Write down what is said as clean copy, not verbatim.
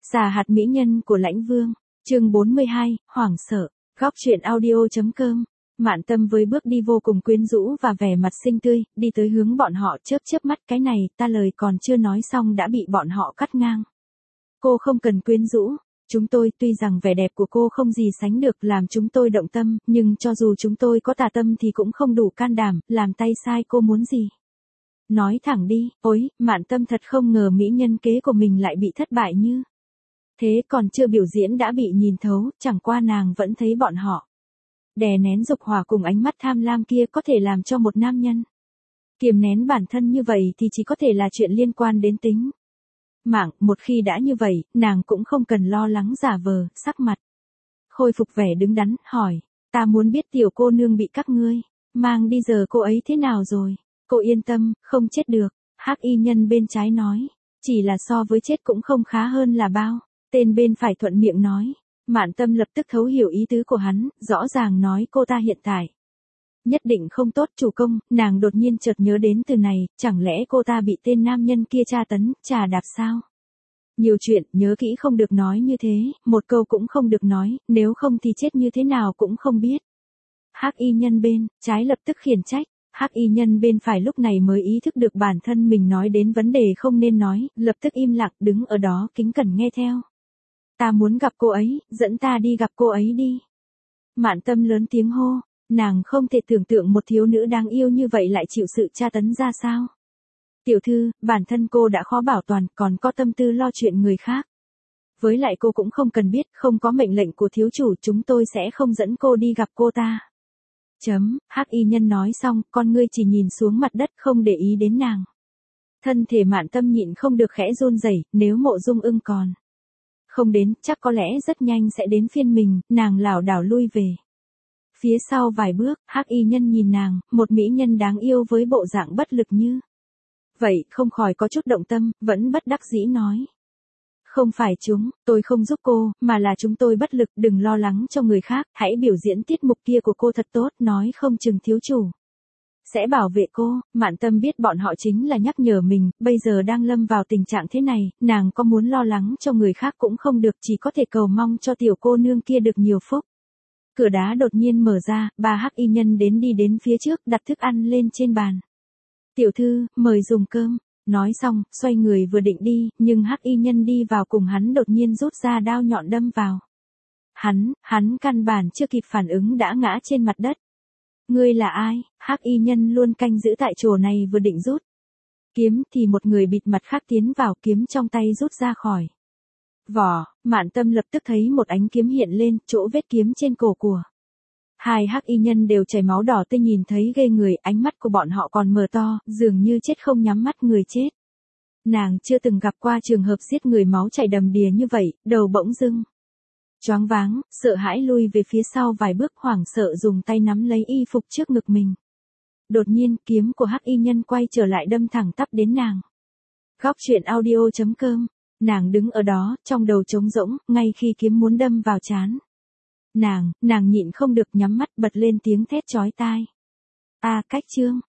Xà hạt mỹ nhân của Lãnh Vương, chương 42, hoảng sợ. Góc truyện audio.com. Mạn Tâm với bước đi vô cùng quyến rũ và vẻ mặt xinh tươi, đi tới hướng bọn họ chớp chớp mắt, cái này ta lời còn chưa nói xong đã bị bọn họ cắt ngang. Cô không cần quyến rũ, chúng tôi tuy rằng vẻ đẹp của cô không gì sánh được làm chúng tôi động tâm, nhưng cho dù chúng tôi có tà tâm thì cũng không đủ can đảm, làm tay sai cô muốn gì. Nói thẳng đi, ôi, Mạn Tâm thật không ngờ mỹ nhân kế của mình lại bị thất bại như thế, còn chưa biểu diễn đã bị nhìn thấu, chẳng qua nàng vẫn thấy bọn họ đè nén dục hỏa cùng ánh mắt tham lam kia có thể làm cho một nam nhân kiềm nén bản thân như vậy thì chỉ có thể là chuyện liên quan đến tính mạng, một khi đã như vậy, nàng cũng không cần lo lắng giả vờ, sắc mặt khôi phục vẻ đứng đắn, hỏi, ta muốn biết tiểu cô nương bị các ngươi mang đi giờ cô ấy thế nào rồi. Cô yên tâm, không chết được, hắc y nhân bên trái nói, chỉ là so với chết cũng không khá hơn là bao. Tên bên phải thuận miệng nói, Mạn Tâm lập tức thấu hiểu ý tứ của hắn, rõ ràng nói cô ta hiện tại nhất định không tốt. Chủ công, nàng đột nhiên chợt nhớ đến từ này, chẳng lẽ cô ta bị tên nam nhân kia tra tấn, trà đạp sao? Nhiều chuyện, nhớ kỹ không được nói như thế, một câu cũng không được nói, nếu không thì chết như thế nào cũng không biết. Hắc y nhân bên trái lập tức khiển trách. Hắc y nhân bên phải lúc này mới ý thức được bản thân mình nói đến vấn đề không nên nói, lập tức im lặng đứng ở đó kính cẩn nghe theo. Ta muốn gặp cô ấy, dẫn ta đi gặp cô ấy đi. Mạn Tâm lớn tiếng hô, nàng không thể tưởng tượng một thiếu nữ đáng yêu như vậy lại chịu sự tra tấn ra sao. Tiểu thư, bản thân cô đã khó bảo toàn, còn có tâm tư lo chuyện người khác. Với lại cô cũng không cần biết, không có mệnh lệnh của thiếu chủ chúng tôi sẽ không dẫn cô đi gặp cô ta. Hắc y nhân nói xong, con ngươi chỉ nhìn xuống mặt đất không để ý đến nàng. Thân thể Mạn Tâm nhịn không được khẽ run rẩy, nếu Mộ Dung Ưng còn không đến, chắc có lẽ rất nhanh sẽ đến phiên mình, nàng lảo đảo lui về phía sau vài bước. Hắc y nhân nhìn nàng, một mỹ nhân đáng yêu với bộ dạng bất lực như vậy, không khỏi có chút động tâm, vẫn bất đắc dĩ nói. Không phải tôi không giúp cô, mà là chúng tôi bất lực, đừng lo lắng cho người khác, hãy biểu diễn tiết mục kia của cô thật tốt, nói không chừng thiếu chủ sẽ bảo vệ cô. Mạn Tâm biết bọn họ chính là nhắc nhở mình, bây giờ đang lâm vào tình trạng thế này, nàng có muốn lo lắng cho người khác cũng không được, chỉ có thể cầu mong cho tiểu cô nương kia được nhiều phúc. Cửa đá đột nhiên mở ra, ba hắc y nhân đi đến phía trước, đặt thức ăn lên trên bàn. Tiểu thư, mời dùng cơm. Nói xong, xoay người vừa định đi, nhưng hắc y nhân đi vào cùng hắn đột nhiên rút ra đao nhọn đâm vào. Hắn căn bản chưa kịp phản ứng đã ngã trên mặt đất. Ngươi là ai? Hắc y nhân luôn canh giữ tại chỗ này vừa định rút kiếm thì một người bịt mặt khác tiến vào, kiếm trong tay rút ra khỏi vỏ. Mạn Tâm lập tức thấy một ánh kiếm hiện lên, chỗ vết kiếm trên cổ của hai hắc y nhân đều chảy máu đỏ tươi, nhìn thấy ghê người, ánh mắt của bọn họ còn mở to, dường như chết không nhắm mắt. Người chết. Nàng chưa từng gặp qua trường hợp giết người máu chảy đầm đìa như vậy, đầu bỗng dưng choáng váng, sợ hãi lui về phía sau vài bước, hoảng sợ dùng tay nắm lấy y phục trước ngực mình. Đột nhiên, kiếm của hắc y nhân quay trở lại đâm thẳng tắp đến nàng. Góc truyện audio.com. Nàng đứng ở đó, trong đầu trống rỗng, ngay khi kiếm muốn đâm vào trán nàng nhịn không được nhắm mắt bật lên tiếng thét chói tai. Cách chương